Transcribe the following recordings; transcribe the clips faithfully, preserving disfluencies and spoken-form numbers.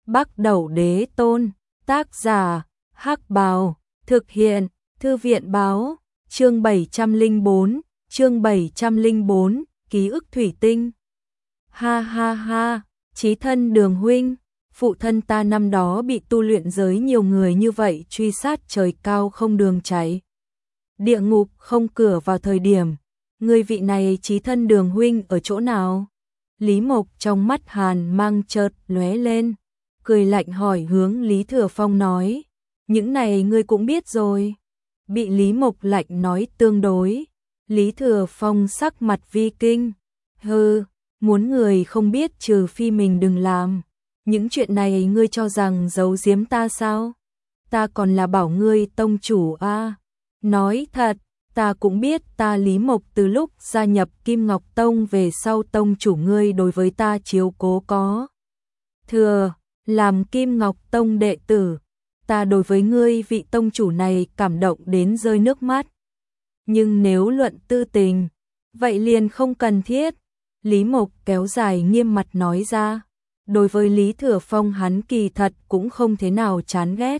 Bắc Đẩu Đế Tôn, tác giả, Hắc Bào, thực hiện, Thư viện báo, chương bảy trăm lẻ bốn, chương bảy trăm lẻ bốn, ký ức thủy tinh. Ha ha ha, chí thân Đường huynh, phụ thân ta năm đó bị tu luyện giới nhiều người như vậy truy sát trời cao không đường cháy, địa ngục không cửa vào thời điểm, người vị này chí thân Đường huynh ở chỗ nào? Lý Mộc trong mắt hàn mang chợt lóe lên, cười lạnh hỏi hướng Lý Thừa Phong nói, những này ngươi cũng biết rồi. Bị Lý Mộc lạnh nói tương đối, Lý Thừa Phong sắc mặt vi kinh, hừ, muốn người không biết trừ phi mình đừng làm, những chuyện này ngươi cho rằng giấu giếm ta sao? Ta còn là bảo ngươi tông chủ a. À. Nói thật, ta cũng biết ta Lý Mộc từ lúc gia nhập Kim Ngọc Tông về sau tông chủ ngươi đối với ta chiếu cố có thừa, làm Kim Ngọc Tông đệ tử, ta đối với ngươi vị tông chủ này cảm động đến rơi nước mắt. Nhưng nếu luận tư tình, vậy liền không cần thiết. Lý Mộc kéo dài nghiêm mặt nói ra, đối với Lý Thừa Phong hắn kỳ thật cũng không thế nào chán ghét.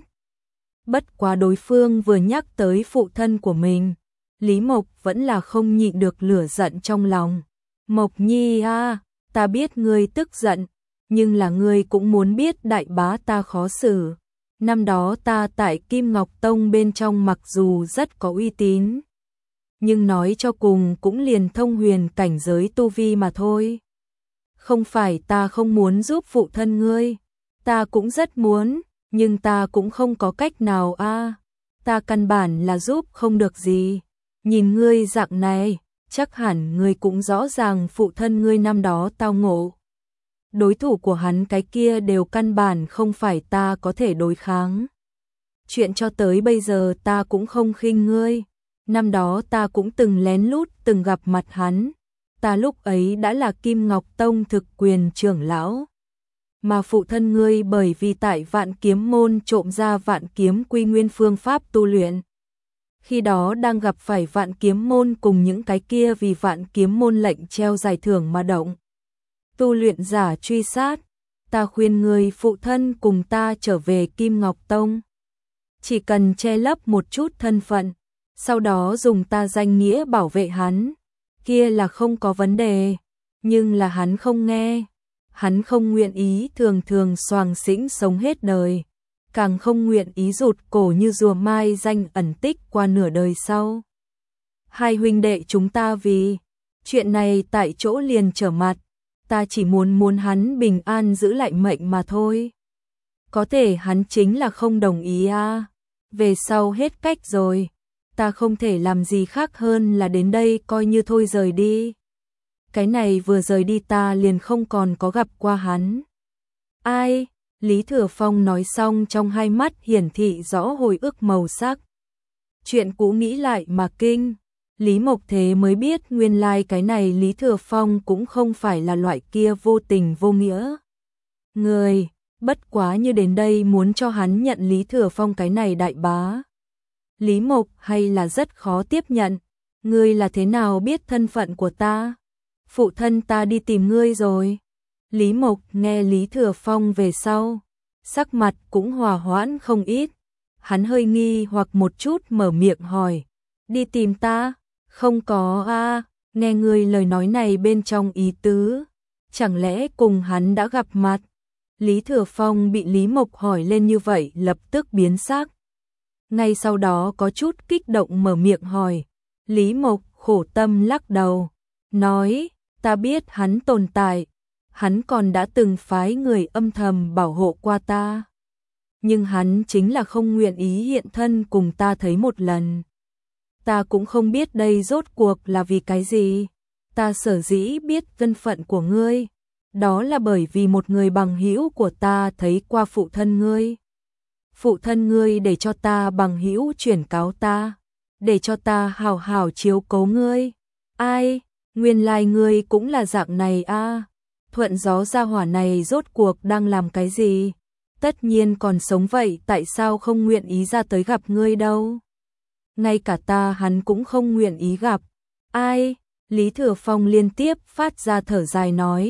Bất quá đối phương vừa nhắc tới phụ thân của mình, Lý Mộc vẫn là không nhịn được lửa giận trong lòng. Mộc Nhi a, ta biết ngươi tức giận, nhưng là ngươi cũng muốn biết đại bá ta khó xử. Năm đó ta tại Kim Ngọc Tông bên trong mặc dù rất có uy tín, nhưng nói cho cùng cũng liền thông huyền cảnh giới tu vi mà thôi. Không phải ta không muốn giúp phụ thân ngươi, ta cũng rất muốn, nhưng ta cũng không có cách nào a. À, ta căn bản là giúp không được gì. Nhìn ngươi dạng này, chắc hẳn ngươi cũng rõ ràng phụ thân ngươi năm đó tao ngộ. Đối thủ của hắn cái kia đều căn bản không phải ta có thể đối kháng. Chuyện cho tới bây giờ ta cũng không khinh ngươi. Năm đó ta cũng từng lén lút từng gặp mặt hắn. Ta lúc ấy đã là Kim Ngọc Tông thực quyền trưởng lão. Mà phụ thân ngươi bởi vì tại Vạn Kiếm môn trộm ra Vạn Kiếm quy nguyên phương pháp tu luyện. Khi đó đang gặp phải Vạn Kiếm môn cùng những cái kia vì Vạn Kiếm môn lệnh treo giải thưởng mà động. Tu luyện giả truy sát, ta khuyên người phụ thân cùng ta trở về Kim Ngọc Tông. Chỉ cần che lấp một chút thân phận, sau đó dùng ta danh nghĩa bảo vệ hắn, kia là không có vấn đề. Nhưng là hắn không nghe, hắn không nguyện ý thường thường xoàng xĩnh sống hết đời, càng không nguyện ý rụt cổ như rùa mai danh ẩn tích qua nửa đời sau. Hai huynh đệ chúng ta vì chuyện này tại chỗ liền trở mặt. Ta chỉ muốn muốn hắn bình an giữ lại mệnh mà thôi. Có thể hắn chính là không đồng ý à. Về sau hết cách rồi. Ta không thể làm gì khác hơn là đến đây coi như thôi rời đi. Cái này vừa rời đi ta liền không còn có gặp qua hắn. Ai? Lý Thừa Phong nói xong trong hai mắt hiển thị rõ hồi ức màu sắc. Chuyện cũ nghĩ lại mà kinh. Lý Mộc thế mới biết nguyên lai cái này Lý Thừa Phong cũng không phải là loại kia vô tình vô nghĩa người, bất quá như đến đây muốn cho hắn nhận Lý Thừa Phong cái này đại bá. Lý Mộc hay là rất khó tiếp nhận, ngươi là thế nào biết thân phận của ta? Phụ thân ta đi tìm ngươi rồi. Lý Mộc nghe Lý Thừa Phong về sau, sắc mặt cũng hòa hoãn không ít, hắn hơi nghi hoặc một chút mở miệng hỏi, đi tìm ta? Không có a, à, nghe người lời nói này bên trong ý tứ, chẳng lẽ cùng hắn đã gặp mặt? Lý Thừa Phong bị Lý Mộc hỏi lên như vậy lập tức biến sắc. Ngay sau đó có chút kích động mở miệng hỏi, Lý Mộc khổ tâm lắc đầu, nói, ta biết hắn tồn tại, hắn còn đã từng phái người âm thầm bảo hộ qua ta. Nhưng hắn chính là không nguyện ý hiện thân cùng ta thấy một lần. Ta cũng không biết đây rốt cuộc là vì cái gì. Ta sở dĩ biết thân phận của ngươi, đó là bởi vì một người bằng hữu của ta thấy qua phụ thân ngươi. Phụ thân ngươi để cho ta bằng hữu chuyển cáo ta, để cho ta hào hào chiếu cố ngươi. Ai, nguyên lai ngươi cũng là dạng này a. À. Thuận gió gia hỏa này rốt cuộc đang làm cái gì? Tất nhiên còn sống vậy tại sao không nguyện ý ra tới gặp ngươi đâu? Ngay cả ta hắn cũng không nguyện ý gặp. Ai? Lý Thừa Phong liên tiếp phát ra thở dài nói,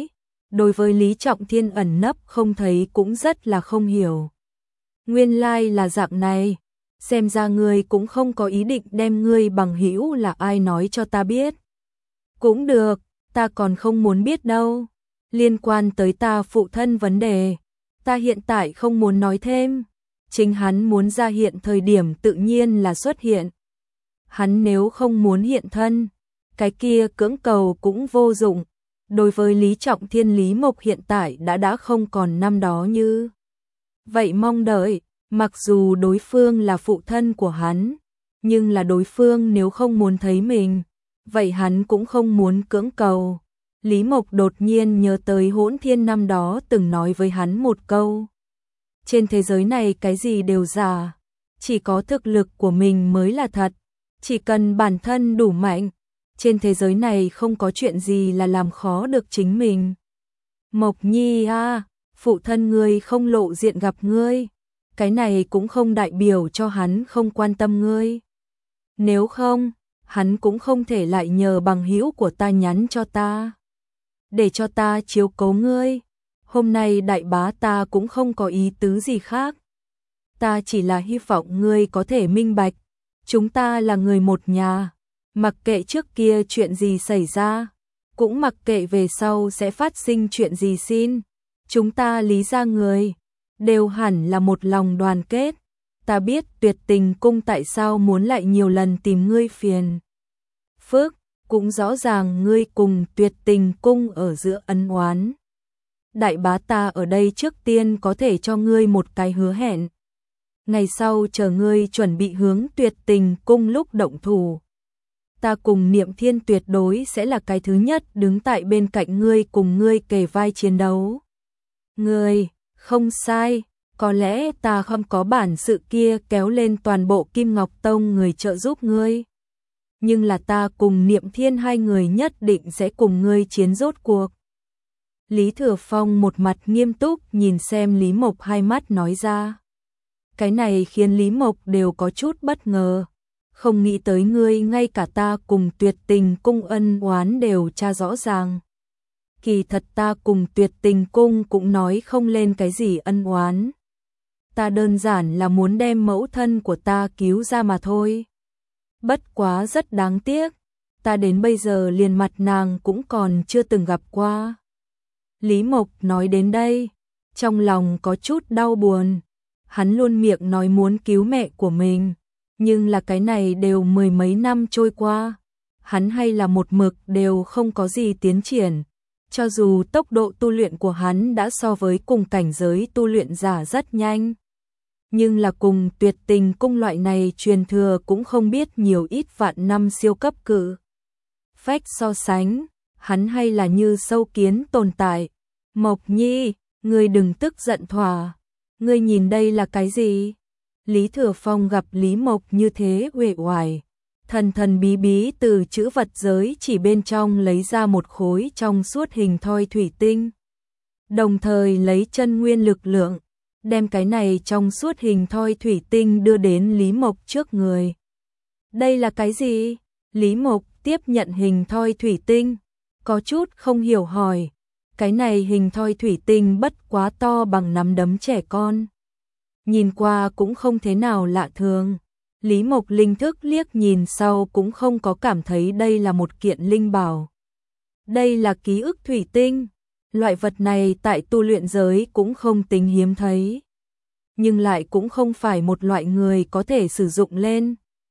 Đối với Lý Trọng Thiên ẩn nấp không thấy cũng rất là không hiểu. Nguyên lai là dạng này, xem ra ngươi cũng không có ý định đem ngươi bằng hữu là ai nói cho ta biết. Cũng được, ta còn không muốn biết đâu. Liên quan tới ta phụ thân vấn đề, ta hiện tại không muốn nói thêm. Chính hắn muốn ra hiện thời điểm tự nhiên là xuất hiện. Hắn nếu không muốn hiện thân, cái kia cưỡng cầu cũng vô dụng. Đối với Lý Trọng Thiên, Lý Mộc hiện tại đã đã không còn năm đó như vậy mong đợi, mặc dù đối phương là phụ thân của hắn, nhưng là đối phương nếu không muốn thấy mình, vậy hắn cũng không muốn cưỡng cầu. Lý Mộc đột nhiên nhớ tới Hỗn Thiên năm đó từng nói với hắn một câu. Trên thế giới này cái gì đều giả, chỉ có thực lực của mình mới là thật, chỉ cần bản thân đủ mạnh, trên thế giới này không có chuyện gì là làm khó được chính mình. Mộc Nhi a, phụ thân ngươi không lộ diện gặp ngươi, cái này cũng không đại biểu cho hắn không quan tâm ngươi. Nếu không, hắn cũng không thể lại nhờ bằng hữu của ta nhắn cho ta, để cho ta chiếu cố ngươi. Hôm nay đại bá ta cũng không có ý tứ gì khác. Ta chỉ là hy vọng ngươi có thể minh bạch, chúng ta là người một nhà, mặc kệ trước kia chuyện gì xảy ra, cũng mặc kệ về sau sẽ phát sinh chuyện gì xin. Chúng ta Lý gia người, đều hẳn là một lòng đoàn kết. Ta biết Tuyệt Tình Cung tại sao muốn lại nhiều lần tìm ngươi phiền phức, cũng rõ ràng ngươi cùng Tuyệt Tình Cung ở giữa ân oán. Đại bá ta ở đây trước tiên có thể cho ngươi một cái hứa hẹn. Ngày sau chờ ngươi chuẩn bị hướng Tuyệt Tình Cung lúc động thủ, ta cùng Niệm Thiên tuyệt đối sẽ là cái thứ nhất đứng tại bên cạnh ngươi, cùng ngươi kề vai chiến đấu. Ngươi, không sai, có lẽ ta không có bản sự kia kéo lên toàn bộ Kim Ngọc Tông người trợ giúp ngươi, nhưng là ta cùng Niệm Thiên hai người nhất định sẽ cùng ngươi chiến rốt cuộc. Lý Thừa Phong một mặt nghiêm túc nhìn xem Lý Mộc, hai mắt nói ra. Cái này khiến Lý Mộc đều có chút bất ngờ. Không nghĩ tới ngươi ngay cả ta cùng Tuyệt Tình Cung ân oán đều tra rõ ràng. Kỳ thật ta cùng Tuyệt Tình Cung cũng nói không lên cái gì ân oán. Ta đơn giản là muốn đem mẫu thân của ta cứu ra mà thôi. Bất quá rất đáng tiếc, ta đến bây giờ liền mặt nàng cũng còn chưa từng gặp qua. Lý Mộc nói đến đây, trong lòng có chút đau buồn. Hắn luôn miệng nói muốn cứu mẹ của mình, nhưng là cái này đều mười mấy năm trôi qua, hắn hay là một mực đều không có gì tiến triển. Cho dù tốc độ tu luyện của hắn đã so với cùng cảnh giới tu luyện giả rất nhanh, nhưng là cùng Tuyệt Tình Cung loại này truyền thừa cũng không biết nhiều ít vạn năm siêu cấp cự phách so sánh, hắn hay là như sâu kiến tồn tại. Mộc Nhi, ngươi đừng tức giận thỏa, ngươi nhìn đây là cái gì? Lý Thừa Phong gặp Lý Mộc như thế uể oải, thần thần bí bí từ chữ vật giới chỉ bên trong lấy ra một khối trong suốt hình thoi thủy tinh, đồng thời lấy chân nguyên lực lượng, đem cái này trong suốt hình thoi thủy tinh đưa đến Lý Mộc trước người. Đây là cái gì? Lý Mộc tiếp nhận hình thoi thủy tinh, có chút không hiểu hỏi. Cái này hình thoi thủy tinh bất quá to bằng nắm đấm trẻ con, nhìn qua cũng không thế nào lạ thường. Lý Mộc linh thức liếc nhìn sau cũng không có cảm thấy đây là một kiện linh bảo. Đây là ký ức thủy tinh, loại vật này tại tu luyện giới cũng không tính hiếm thấy, nhưng lại cũng không phải một loại người có thể sử dụng lên.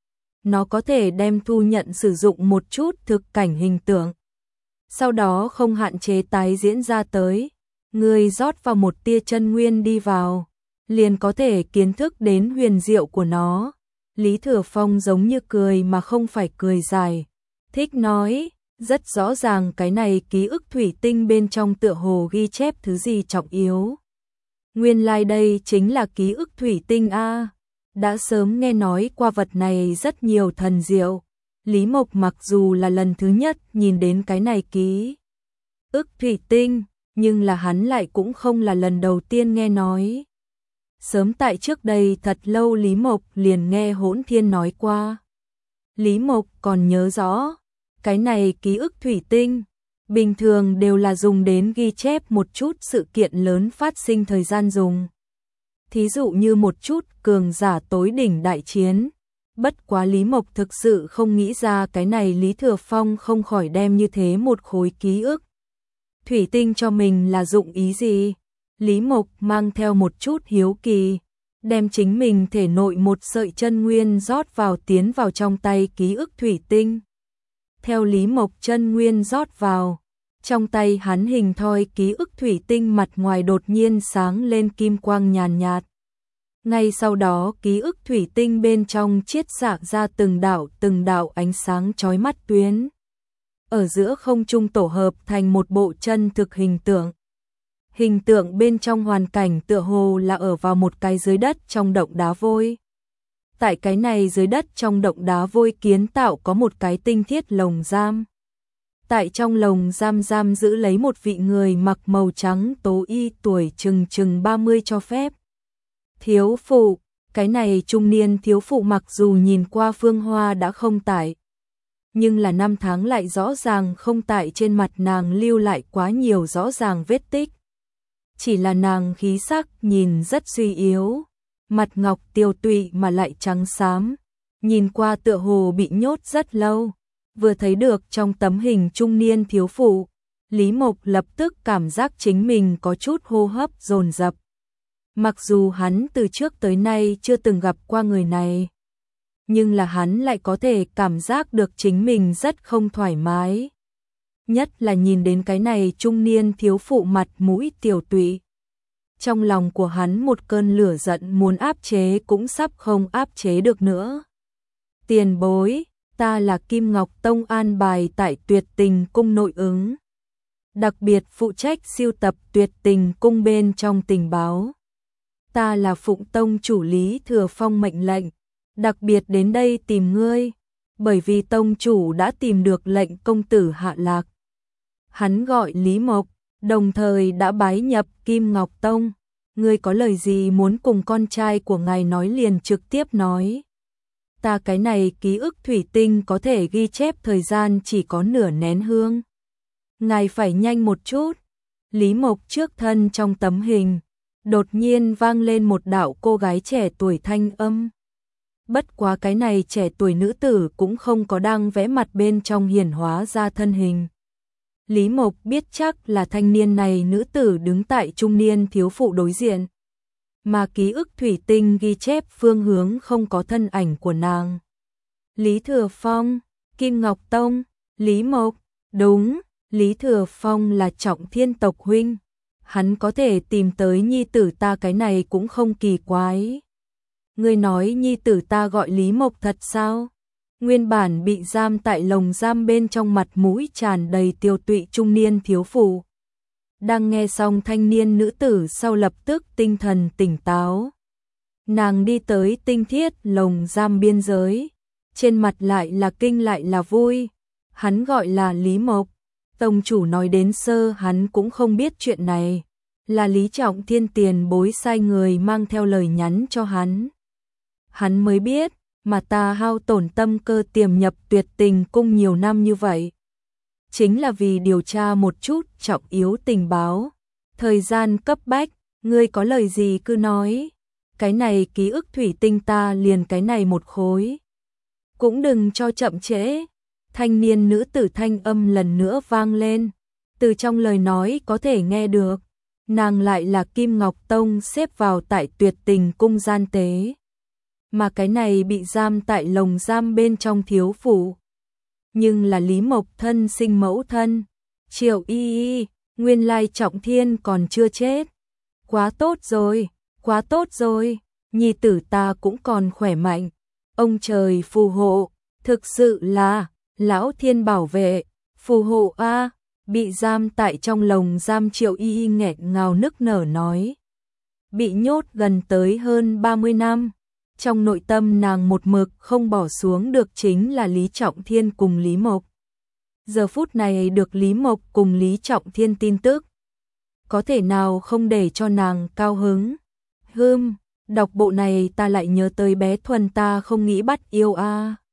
Nó có thể đem thu nhận sử dụng một chút thực cảnh hình tượng, sau đó không hạn chế tái diễn ra tới. Người rót vào một tia chân nguyên đi vào, liền có thể kiến thức đến huyền diệu của nó. Lý Thừa Phong giống như cười mà không phải cười dài, thích nói, rất rõ ràng cái này ký ức thủy tinh bên trong tựa hồ ghi chép thứ gì trọng yếu. Nguyên lai like đây chính là ký ức thủy tinh a. Đã sớm nghe nói qua vật này rất nhiều thần diệu. Lý Mộc mặc dù là lần thứ nhất nhìn đến cái này ký ức thủy tinh, nhưng là hắn lại cũng không là lần đầu tiên nghe nói. Sớm tại trước đây thật lâu Lý Mộc liền nghe Hỗn Thiên nói qua. Lý Mộc còn nhớ rõ, cái này ký ức thủy tinh, bình thường đều là dùng đến ghi chép một chút sự kiện lớn phát sinh thời gian dùng. Thí dụ như một chút cường giả tối đỉnh đại chiến. Bất quá Lý Mộc thực sự không nghĩ ra cái này Lý Thừa Phong không khỏi đem như thế một khối ký ức. Thủy tinh cho mình là dụng ý gì? Lý Mộc mang theo một chút hiếu kỳ, đem chính mình thể nội một sợi chân nguyên rót vào tiến vào trong tay ký ức thủy tinh. Theo Lý Mộc chân nguyên rót vào, trong tay hắn hình thoi ký ức thủy tinh mặt ngoài đột nhiên sáng lên kim quang nhàn nhạt. Ngay sau đó ký ức thủy tinh bên trong chiết xạ ra từng đạo từng đạo ánh sáng chói mắt tuyến. Ở giữa không trung tổ hợp thành một bộ chân thực hình tượng. Hình tượng bên trong hoàn cảnh tựa hồ là ở vào một cái dưới đất trong động đá vôi. Tại cái này dưới đất trong động đá vôi kiến tạo có một cái tinh thiết lồng giam. Tại trong lồng giam giam giữ lấy một vị người mặc màu trắng tố y tuổi chừng chừng ba mươi cho phép. Thiếu phụ, cái này trung niên thiếu phụ mặc dù nhìn qua phương hoa đã không tại. Nhưng là năm tháng lại rõ ràng không tại trên mặt nàng lưu lại quá nhiều rõ ràng vết tích. Chỉ là nàng khí sắc nhìn rất suy yếu, mặt ngọc tiều tụy mà lại trắng xám, nhìn qua tựa hồ bị nhốt rất lâu. Vừa thấy được trong tấm hình trung niên thiếu phụ, Lý Mộc lập tức cảm giác chính mình có chút hô hấp dồn dập. Mặc dù hắn từ trước tới nay chưa từng gặp qua người này, nhưng là hắn lại có thể cảm giác được chính mình rất không thoải mái. Nhất là nhìn đến cái này trung niên thiếu phụ mặt mũi tiều tụy. Trong lòng của hắn một cơn lửa giận muốn áp chế cũng sắp không áp chế được nữa. Tiền bối, ta là Kim Ngọc Tông an bài tại Tuyệt Tình Cung nội ứng. Đặc biệt phụ trách siêu tập Tuyệt Tình Cung bên trong tình báo. Ta là Phụng Tông chủ Lý Thừa Phong mệnh lệnh, đặc biệt đến đây tìm ngươi, bởi vì Tông chủ đã tìm được lệnh công tử hạ lạc. Hắn gọi Lý Mộc, đồng thời đã bái nhập Kim Ngọc Tông. Ngươi có lời gì muốn cùng con trai của ngài nói liền trực tiếp nói. Ta cái này ký ức thủy tinh có thể ghi chép thời gian chỉ có nửa nén hương. Ngài phải nhanh một chút. Lý Mộc trước thân trong tấm hình, đột nhiên vang lên một đạo cô gái trẻ tuổi thanh âm. Bất quá cái này trẻ tuổi nữ tử cũng không có đang vẽ mặt bên trong hiển hóa ra thân hình. Lý Mộc biết chắc là thanh niên này nữ tử đứng tại trung niên thiếu phụ đối diện. Mà ký ức thủy tinh ghi chép phương hướng không có thân ảnh của nàng. Lý Thừa Phong, Kim Ngọc Tông, Lý Mộc, đúng, Lý Thừa Phong là Trọng Thiên tộc huynh. Hắn có thể tìm tới nhi tử ta cái này cũng không kỳ quái. Ngươi nói nhi tử ta gọi Lý Mộc thật sao? Nguyên bản bị giam tại lồng giam bên trong mặt mũi tràn đầy tiêu tụy trung niên thiếu phụ. Đang nghe xong thanh niên nữ tử sau lập tức tinh thần tỉnh táo. Nàng đi tới tinh thiết lồng giam biên giới. Trên mặt lại là kinh lại là vui. Hắn gọi là Lý Mộc. Tông chủ nói đến sơ hắn cũng không biết chuyện này. Là Lý Trọng Thiên tiền bối sai người mang theo lời nhắn cho hắn. Hắn mới biết, mà ta hao tổn tâm cơ tiềm nhập Tuyệt Tình Cung nhiều năm như vậy. Chính là vì điều tra một chút trọng yếu tình báo. Thời gian cấp bách, ngươi có lời gì cứ nói. Cái này ký ức thủy tinh ta liền cái này một khối. Cũng đừng cho chậm trễ. Thanh niên nữ tử thanh âm lần nữa vang lên. Từ trong lời nói có thể nghe được. Nàng lại là Kim Ngọc Tông xếp vào tại Tuyệt Tình Cung gian tế. Mà cái này bị giam tại lồng giam bên trong thiếu phụ. Nhưng là Lý Mộc thân sinh mẫu thân. Triệu y y, nguyên lai Trọng Thiên còn chưa chết. Quá tốt rồi, quá tốt rồi, nhi tử ta cũng còn khỏe mạnh. Ông trời phù hộ, thực sự là, lão thiên bảo vệ, phù hộ a. Bị giam tại trong lồng giam Triệu y y nghẹn ngào nức nở nói. Bị nhốt gần tới hơn ba mươi năm. Trong nội tâm nàng một mực không bỏ xuống được chính là Lý Trọng Thiên cùng Lý Mộc. Giờ phút này được Lý Mộc cùng Lý Trọng Thiên tin tức. Có thể nào không để cho nàng cao hứng. Hưm, đọc bộ này ta lại nhớ tới bé Thuần ta không nghĩ bắt yêu a.